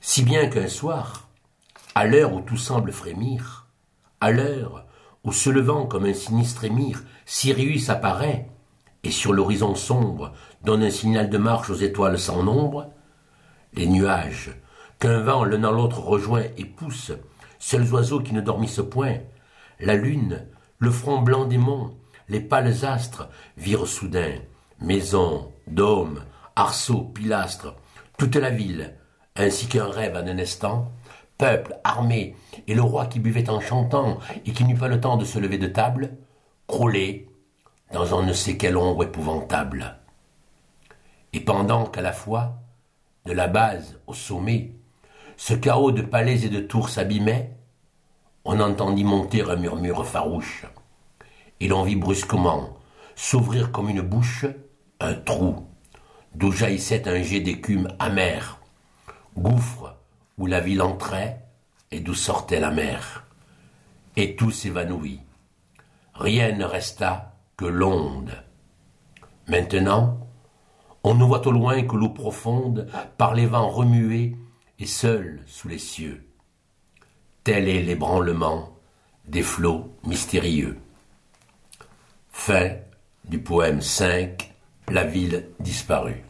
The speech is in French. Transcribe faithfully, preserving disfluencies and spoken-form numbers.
Si bien qu'un soir, à l'heure où tout semble frémir, à l'heure où se levant comme un sinistre émir, Sirius apparaît, et sur l'horizon sombre donne un signal de marche aux étoiles sans nombre, les nuages, qu'un vent l'un dans l'autre rejoint et pousse, seuls oiseaux qui ne dormissent point, la lune, le front blanc des monts, les pâles astres virent soudain, maisons, dômes, arceaux, pilastres, toute la ville, ainsi qu'un rêve en un instant, peuple, armée, et le roi qui buvait en chantant et qui n'eut pas le temps de se lever de table, croulé dans on ne sait quelle ombre épouvantable. Et pendant qu'à la fois, de la base au sommet, ce chaos de palais et de tours s'abîmait, on entendit monter un murmure farouche, et l'on vit brusquement s'ouvrir comme une bouche un trou, d'où jaillissait un jet d'écume amère, gouffre où la ville entrait et d'où sortait la mer. Et tout s'évanouit. Rien ne resta que l'onde. Maintenant, on ne voit au loin que l'eau profonde par les vents remuée et seule sous les cieux. Tel est l'ébranlement des flots mystérieux. Fin du poème cinq, La ville disparue.